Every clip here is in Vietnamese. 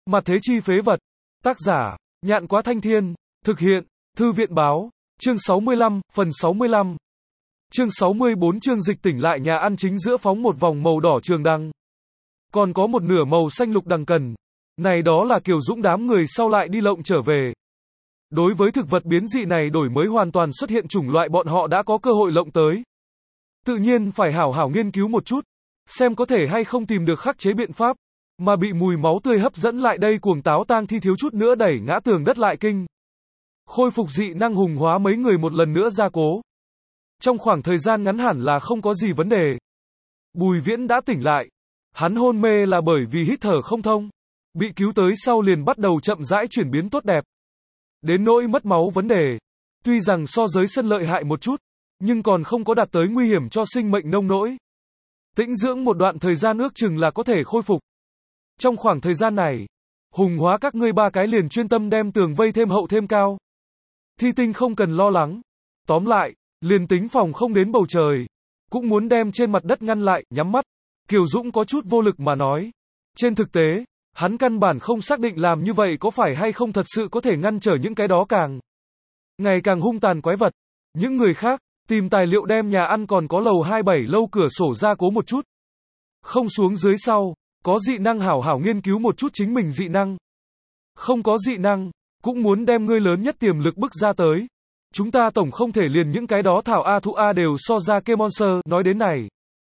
Mặt thế chi phế vật. Tác giả, Nhạn Quá Thanh Thiên. Thực hiện, Thư viện báo. Chương 65, phần 65. Chương 64 chương dịch tỉnh lại nhà ăn chính giữa phóng một vòng màu đỏ trường đằng. Còn có một nửa màu xanh lục đằng cần. Này đó là Kiều Dũng đám người sau lại đi lộng trở về. Đối với thực vật biến dị này đổi mới hoàn toàn xuất hiện chủng loại bọn họ đã có cơ hội lộng tới. Tự nhiên phải hảo hảo nghiên cứu một chút, xem có thể hay không tìm được khắc chế biện pháp, mà bị mùi máu tươi hấp dẫn lại đây cuồng táo tang thi thiếu chút nữa đẩy ngã tường đất lại kinh. Khôi phục dị năng hùng hóa mấy người một lần nữa gia cố. Trong khoảng thời gian ngắn hẳn là không có gì vấn đề. Bùi Viễn đã tỉnh lại. Hắn hôn mê là bởi vì hít thở không thông. Bị cứu tới sau liền bắt đầu chậm rãi chuyển biến tốt đẹp. Đến nỗi mất máu vấn đề. Tuy rằng so giới sân lợi hại một chút, nhưng còn không có đạt tới nguy hiểm cho sinh mệnh nông nỗi. Tĩnh dưỡng một đoạn thời gian ước chừng là có thể khôi phục. Trong khoảng thời gian này, hùng hóa các ngươi ba cái liền chuyên tâm đem tường vây thêm hậu thêm cao. Thi tinh không cần lo lắng. Tóm lại, liền tính phòng không đến bầu trời, cũng muốn đem trên mặt đất ngăn lại, nhắm mắt. Kiều Dũng có chút vô lực mà nói. Trên thực tế, hắn căn bản không xác định làm như vậy có phải hay không thật sự có thể ngăn trở những cái đó ngày càng hung tàn quái vật. Những người khác, tìm tài liệu đem nhà ăn còn có lầu 27 lâu cửa sổ ra cố một chút. Không xuống dưới sau, có dị năng hảo hảo nghiên cứu một chút chính mình dị năng. Không có dị năng, cũng muốn đem ngươi lớn nhất tiềm lực bức ra tới. Chúng ta tổng không thể liền những cái đó thảo A thụ A đều so ra kê monster, nói đến này.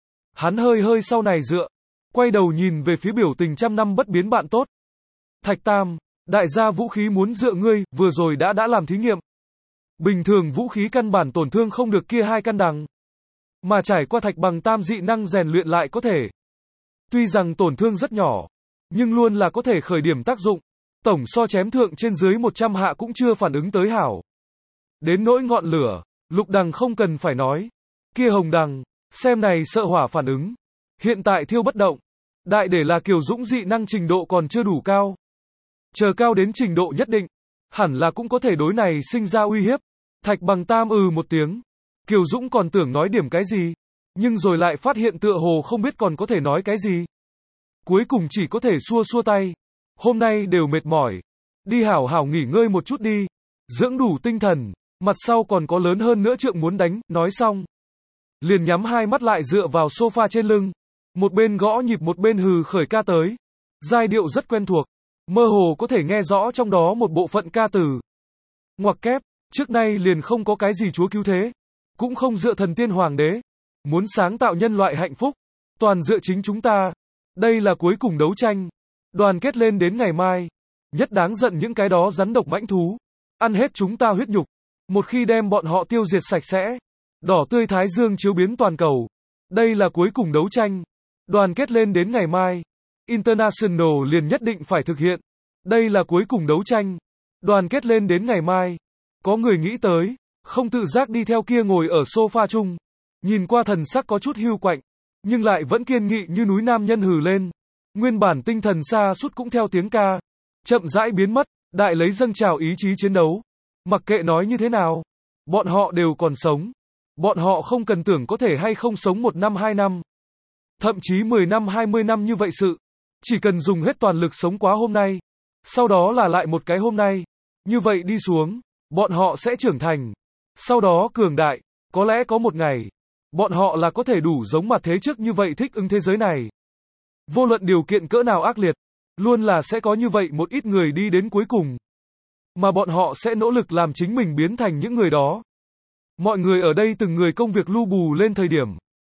Hắn hơi sau này dựa, quay đầu nhìn về phía biểu tình trăm năm bất biến bạn tốt. Thạch Tam, đại gia vũ khí muốn dựa ngươi, vừa rồi đã làm thí nghiệm. Bình thường vũ khí căn bản tổn thương không được kia hai căn đằng. Mà trải qua Thạch Bằng Tam dị năng rèn luyện lại có thể. Tuy rằng tổn thương rất nhỏ, nhưng luôn là có thể khởi điểm tác dụng. Tổng so chém thượng trên dưới 100 hạ cũng chưa phản ứng tới hảo. Đến nỗi ngọn lửa, lục đằng không cần phải nói. Kia hồng đằng, xem này sợ hỏa phản ứng. Hiện tại thiêu bất động. Đại để là Kiều Dũng dị năng trình độ còn chưa đủ cao. Chờ cao đến trình độ nhất định, hẳn là cũng có thể đối này sinh ra uy hiếp. Thạch Bằng Tam một tiếng. Kiều Dũng còn tưởng nói điểm cái gì, nhưng rồi lại phát hiện tựa hồ không biết còn có thể nói cái gì. Cuối cùng chỉ có thể xua tay. Hôm nay đều mệt mỏi. Đi hảo hảo nghỉ ngơi một chút đi. Dưỡng đủ tinh thần. Mặt sau còn có lớn hơn nữa trượng muốn đánh. Nói xong, liền nhắm hai mắt lại dựa vào sofa trên lưng. Một bên gõ nhịp một bên hừ khởi ca tới. Giai điệu rất quen thuộc. Mơ hồ có thể nghe rõ trong đó một bộ phận ca từ. Ngoặc kép, trước nay liền không có cái gì chúa cứu thế. Cũng không dựa thần tiên hoàng đế. Muốn sáng tạo nhân loại hạnh phúc, toàn dựa chính chúng ta. Đây là cuối cùng đấu tranh. Đoàn kết lên đến ngày mai. Nhất đáng giận những cái đó rắn độc mãnh thú. Ăn hết chúng ta huyết nhục. Một khi đem bọn họ tiêu diệt sạch sẽ. Đỏ tươi thái dương chiếu biến toàn cầu. Đây là cuối cùng đấu tranh. Đoàn kết lên đến ngày mai. International liền nhất định phải thực hiện. Đây là cuối cùng đấu tranh. Đoàn kết lên đến ngày mai. Có người nghĩ tới, không tự giác đi theo kia ngồi ở sofa chung. Nhìn qua thần sắc có chút hưu quạnh, nhưng lại vẫn kiên nghị như núi nam nhân hừ lên. Nguyên bản tinh thần xa sút cũng theo tiếng ca. Chậm rãi biến mất, đại lấy dâng trào ý chí chiến đấu. Mặc kệ nói như thế nào, bọn họ đều còn sống. Bọn họ không cần tưởng có thể hay không sống 1 năm 2 năm. Thậm chí 10 năm 20 năm như vậy sự. Chỉ cần dùng hết toàn lực sống quá hôm nay. Sau đó là lại một cái hôm nay. Như vậy đi xuống, bọn họ sẽ trưởng thành. Sau đó cường đại, có lẽ có một ngày, bọn họ là có thể đủ giống mặt thế trước như vậy thích ứng thế giới này. Vô luận điều kiện cỡ nào ác liệt, luôn là sẽ có như vậy một ít người đi đến cuối cùng. Mà bọn họ sẽ nỗ lực làm chính mình biến thành những người đó. Mọi người ở đây từng người công việc lu bù lên thời điểm.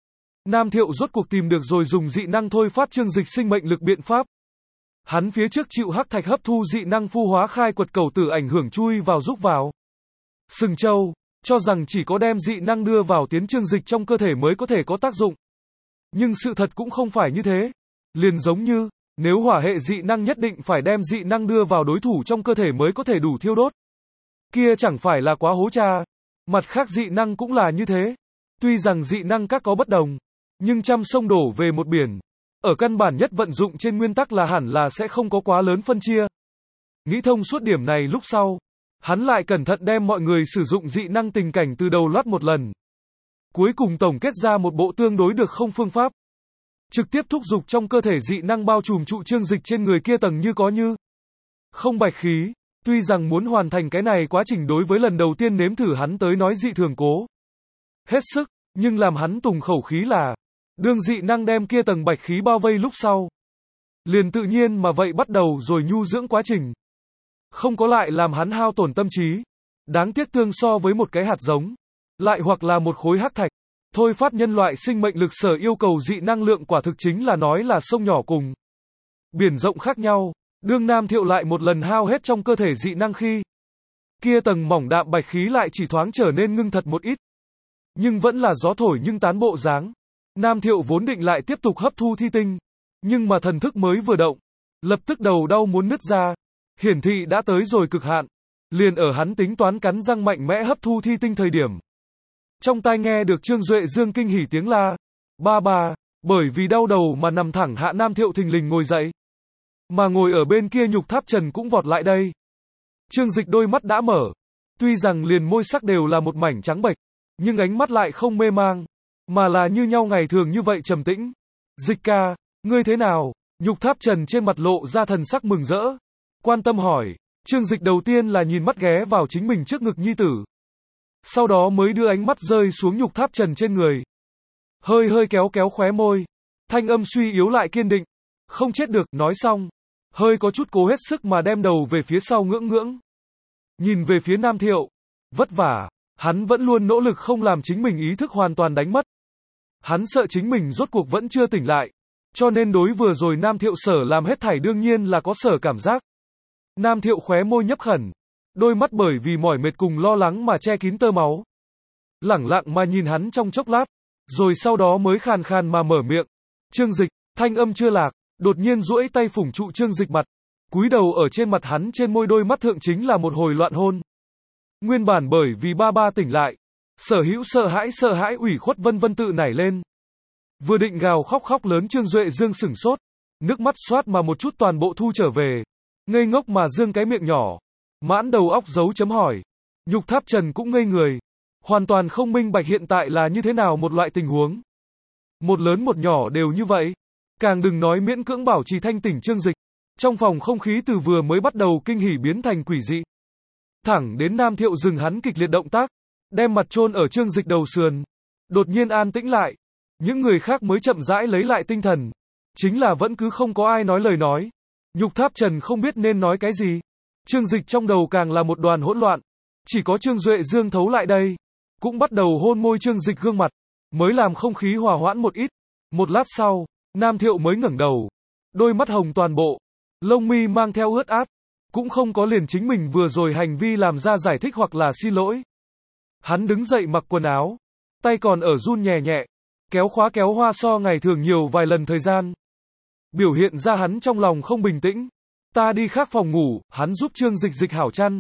Nam Thiệu rốt cuộc tìm được rồi dùng dị năng thôi phát chương dịch sinh mệnh lực biện pháp. Hắn phía trước chịu hắc thạch hấp thu dị năng phu hóa khai quật cầu tử ảnh hưởng chui vào giúp vào. Sừng Châu, cho rằng chỉ có đem dị năng đưa vào tiến chương dịch trong cơ thể mới có thể có tác dụng. Nhưng sự thật cũng không phải như thế. Liền giống như, nếu hỏa hệ dị năng nhất định phải đem dị năng đưa vào đối thủ trong cơ thể mới có thể đủ thiêu đốt. Kia chẳng phải là quá hố cha. Mặt khác dị năng cũng là như thế. Tuy rằng dị năng các có bất đồng, nhưng trăm sông đổ về một biển. Ở căn bản nhất vận dụng trên nguyên tắc là hẳn là sẽ không có quá lớn phân chia. Nghĩ thông suốt điểm này lúc sau, hắn lại cẩn thận đem mọi người sử dụng dị năng tình cảnh từ đầu loát một lần. Cuối cùng tổng kết ra một bộ tương đối được không phương pháp. Trực tiếp thúc giục trong cơ thể dị năng bao trùm trụ chương dịch trên người kia tầng như có như. không bạch khí. Tuy rằng muốn hoàn thành cái này quá trình đối với lần đầu tiên nếm thử hắn tới nói dị thường cố hết sức, nhưng làm hắn tùng khẩu khí là, đương dị năng đem kia tầng bạch khí bao vây lúc sau. Liền tự nhiên mà vậy bắt đầu rồi nhu dưỡng quá trình. Không có lại làm hắn hao tổn tâm trí. Đáng tiếc tương so với một cái hạt giống, lại hoặc là một khối hắc thạch, thôi phát nhân loại sinh mệnh lực sở yêu cầu dị năng lượng quả thực chính là nói là sông nhỏ cùng biển rộng khác nhau. Đương Nam Thiệu lại một lần hao hết trong cơ thể dị năng khi, kia tầng mỏng đạm bạch khí lại chỉ thoáng trở nên ngưng thật một ít. Nhưng vẫn là gió thổi nhưng tán bộ dáng. Nam Thiệu vốn định lại tiếp tục hấp thu thi tinh, nhưng mà thần thức mới vừa động, lập tức đầu đau muốn nứt ra, hiển thị đã tới rồi cực hạn. Liền ở hắn tính toán cắn răng mạnh mẽ hấp thu thi tinh thời điểm. Trong tai nghe được Trương Duệ Dương kinh hỉ tiếng la, ba ba, bởi vì đau đầu mà nằm thẳng hạ Nam Thiệu thình lình ngồi dậy. Mà ngồi ở bên kia Nhục Tháp Trần cũng vọt lại đây. Trương Dịch đôi mắt đã mở, tuy rằng liền môi sắc đều là một mảnh trắng bệch, nhưng ánh mắt lại không mê mang, mà là như nhau ngày thường như vậy trầm tĩnh. Dịch ca, ngươi thế nào? Nhục Tháp Trần trên mặt lộ ra thần sắc mừng rỡ, quan tâm hỏi. Trương Dịch đầu tiên là nhìn mắt ghé vào chính mình trước ngực nhi tử. Sau đó mới đưa ánh mắt rơi xuống Nhục Tháp Trần trên người. Hơi hơi kéo kéo khóe môi. Thanh âm suy yếu lại kiên định. Không chết được, nói xong. Hơi có chút cố hết sức mà đem đầu về phía sau ngưỡng ngưỡng. Nhìn về phía Nam Thiệu. Vất vả. Hắn vẫn luôn nỗ lực không làm chính mình ý thức hoàn toàn đánh mất. Hắn sợ chính mình rốt cuộc vẫn chưa tỉnh lại. Cho nên đối vừa rồi Nam Thiệu sở làm hết thảy đương nhiên là có sở cảm giác. Nam Thiệu khóe môi nhấp khẩn, đôi mắt bởi vì mỏi mệt cùng lo lắng mà che kín tơ máu. Lẳng lặng mà nhìn hắn trong chốc lát, rồi sau đó mới khàn khàn mà mở miệng. Trương Dịch, thanh âm chưa lạc, đột nhiên duỗi tay phủng trụ Trương Dịch mặt, cúi đầu ở trên mặt hắn trên môi đôi mắt thượng chính là một hồi loạn hôn. Nguyên bản bởi vì ba ba tỉnh lại, sở hữu sợ hãi ủy khuất vân vân tự nảy lên. Vừa định gào khóc khóc lớn Trương Duệ Dương sửng sốt, nước mắt xoát mà một chút toàn bộ thu trở về. Ngây ngốc mà dương cái miệng nhỏ, mãn đầu óc dấu chấm hỏi. Nhục Tháp Trần cũng ngây người, hoàn toàn không minh bạch hiện tại là như thế nào một loại tình huống. Một lớn một nhỏ đều như vậy, càng đừng nói miễn cưỡng bảo trì thanh tỉnh Trương Dịch. Trong phòng không khí từ vừa mới bắt đầu kinh hỉ biến thành quỷ dị. Thẳng đến Nam Thiệu dừng hắn kịch liệt động tác, đem mặt chôn ở Trương Dịch đầu sườn, đột nhiên an tĩnh lại. Những người khác mới chậm rãi lấy lại tinh thần, chính là vẫn cứ không có ai nói lời nói. Nhục Tháp Trần không biết nên nói cái gì. Trương Dịch trong đầu càng là một đoàn hỗn loạn. Chỉ có Trương Duệ Dương thấu lại đây, cũng bắt đầu hôn môi Trương Dịch gương mặt, mới làm không khí hòa hoãn một ít. Một lát sau, Nam Thiệu mới ngẩng đầu, đôi mắt hồng toàn bộ, lông mi mang theo ướt át, cũng không có liền chính mình vừa rồi hành vi làm ra giải thích hoặc là xin lỗi. Hắn đứng dậy mặc quần áo, tay còn ở run nhẹ nhẹ, kéo khóa kéo hoa so ngày thường nhiều vài lần thời gian. Biểu hiện ra hắn trong lòng không bình tĩnh. Ta đi khác phòng ngủ, hắn giúp Trương Dịch dịch hảo chăn.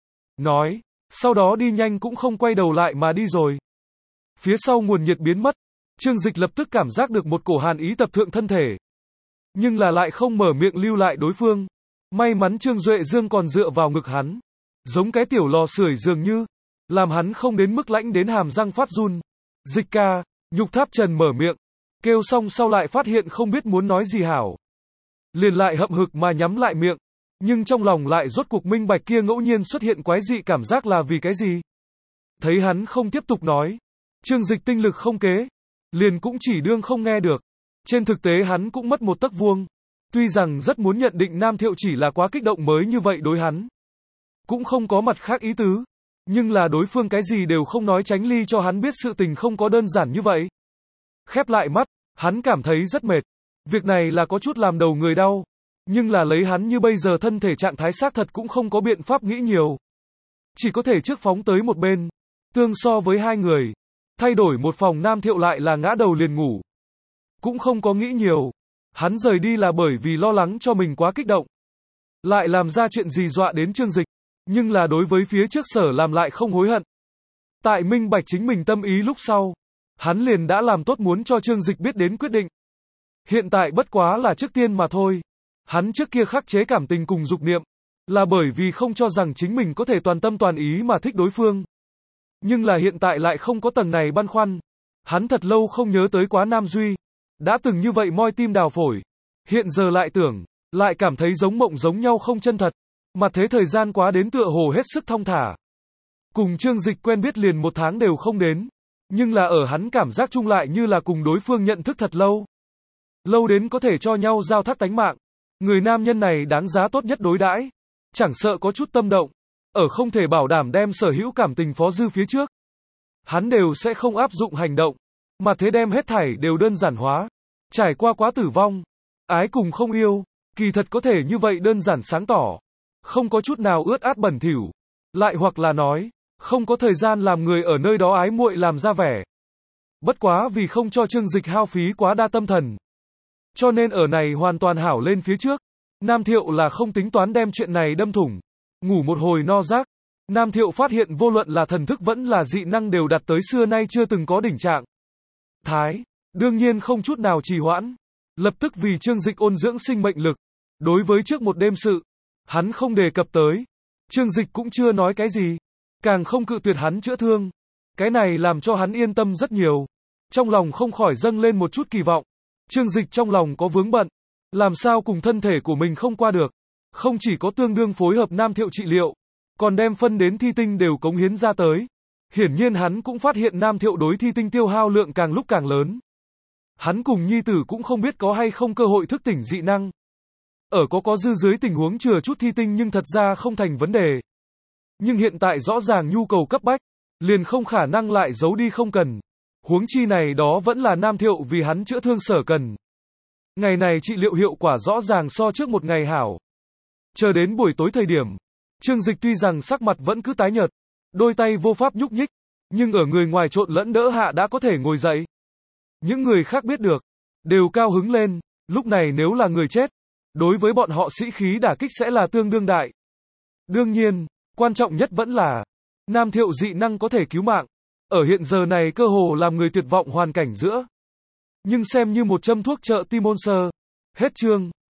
Nói, sau đó đi nhanh cũng không quay đầu lại mà đi rồi. Phía sau nguồn nhiệt biến mất, Trương Dịch lập tức cảm giác được một cổ hàn ý tập thượng thân thể. Nhưng là lại không mở miệng lưu lại đối phương. May mắn Trương Duệ Dương còn dựa vào ngực hắn, giống cái tiểu lò sưởi dường như, làm hắn không đến mức lạnh đến hàm răng phát run. Dịch ca, Nhục Tháp Trần mở miệng, kêu xong sau lại phát hiện không biết muốn nói gì hảo. Liền lại hậm hực mà nhắm lại miệng, nhưng trong lòng lại rốt cuộc minh bạch kia ngẫu nhiên xuất hiện quái dị cảm giác là vì cái gì. Thấy hắn không tiếp tục nói, Trương Dịch tinh lực không kế, liền cũng chỉ đương không nghe được. Trên thực tế hắn cũng mất một tấc vuông. Tuy rằng rất muốn nhận định Nam Thiệu chỉ là quá kích động mới như vậy đối hắn, cũng không có mặt khác ý tứ, nhưng là đối phương cái gì đều không nói tránh ly cho hắn biết sự tình không có đơn giản như vậy. Khép lại mắt, hắn cảm thấy rất mệt. Việc này là có chút làm đầu người đau, nhưng là lấy hắn như bây giờ thân thể trạng thái xác thật cũng không có biện pháp nghĩ nhiều. Chỉ có thể trước phóng tới một bên. Tương so với hai người, thay đổi một phòng Nam Thiệu lại là ngã đầu liền ngủ. Cũng không có nghĩ nhiều. Hắn rời đi là bởi vì lo lắng cho mình quá kích động, lại làm ra chuyện gì dọa đến Trương Dịch. Nhưng là đối với phía trước sở làm lại không hối hận. Tại minh bạch chính mình tâm ý lúc sau, hắn liền đã làm tốt muốn cho Trương Dịch biết đến quyết định. Hiện tại bất quá là trước tiên mà thôi. Hắn trước kia khắc chế cảm tình cùng dục niệm, là bởi vì không cho rằng chính mình có thể toàn tâm toàn ý mà thích đối phương. Nhưng là hiện tại lại không có tầng này băn khoăn. Hắn thật lâu không nhớ tới quá Nam Duy, đã từng như vậy moi tim đào phổi. Hiện giờ lại tưởng, lại cảm thấy giống mộng giống nhau không chân thật. Mà thế thời gian quá đến tựa hồ hết sức thong thả. Cùng Trương Dịch quen biết liền 1 tháng đều không đến. Nhưng là ở hắn cảm giác chung lại như là cùng đối phương nhận thức thật lâu. Lâu đến có thể cho nhau giao thác tánh mạng. Người nam nhân này đáng giá tốt nhất đối đãi. Chẳng sợ có chút tâm động. Ở không thể bảo đảm đem sở hữu cảm tình phó dư phía trước. Hắn đều sẽ không áp dụng hành động. Mà thế đem hết thảy đều đơn giản hóa. Trải qua quá tử vong. Ái cùng không yêu. Kỳ thật có thể như vậy đơn giản sáng tỏ. Không có chút nào ướt át bẩn thỉu. Lại hoặc là nói, không có thời gian làm người ở nơi đó ái muội làm ra vẻ. Bất quá vì không cho Trương Dịch hao phí quá đa tâm thần. Cho nên ở này hoàn toàn hảo lên phía trước. Nam Thiệu là không tính toán đem chuyện này đâm thủng. Ngủ một hồi no giấc. Nam Thiệu phát hiện vô luận là thần thức vẫn là dị năng đều đạt tới xưa nay chưa từng có đỉnh trạng. Đương nhiên không chút nào trì hoãn. Lập tức vì Trương Dịch ôn dưỡng sinh mệnh lực. Đối với trước một đêm sự, hắn không đề cập tới. Trương Dịch cũng chưa nói cái gì. Càng không cự tuyệt hắn chữa thương. Cái này làm cho hắn yên tâm rất nhiều. Trong lòng không khỏi dâng lên một chút kỳ vọng. Trương Dịch trong lòng có vướng bận. Làm sao cùng thân thể của mình không qua được. Không chỉ có tương đương phối hợp Nam Thiệu trị liệu. Còn đem phân đến thi tinh đều cống hiến ra tới. Hiển nhiên hắn cũng phát hiện Nam Thiệu đối thi tinh tiêu hao lượng càng lúc càng lớn. Hắn cùng nhi tử cũng không biết có hay không cơ hội thức tỉnh dị năng. Ở có dư dưới tình huống chừa chút thi tinh nhưng thật ra không thành vấn đề. Nhưng hiện tại rõ ràng nhu cầu cấp bách. Liền không khả năng lại giấu đi không cần. Huống chi này đó vẫn là Nam Thiệu vì hắn chữa thương sở cần. Ngày này trị liệu hiệu quả rõ ràng so trước một ngày hảo. Chờ đến buổi tối thời điểm. Trương Dịch tuy rằng sắc mặt vẫn cứ tái nhợt. Đôi tay vô pháp nhúc nhích. Nhưng ở người ngoài trộn lẫn đỡ hạ đã có thể ngồi dậy. Những người khác biết được. Đều cao hứng lên. Lúc này nếu là người chết. Đối với bọn họ sĩ khí đả kích sẽ là tương đương đại. Đương nhiên, quan trọng nhất vẫn là Nam Thiệu dị năng có thể cứu mạng. Ở hiện giờ này cơ hồ làm người tuyệt vọng hoàn cảnh giữa. Nhưng xem như một châm thuốc trợ tim môn sơ. Hết chương.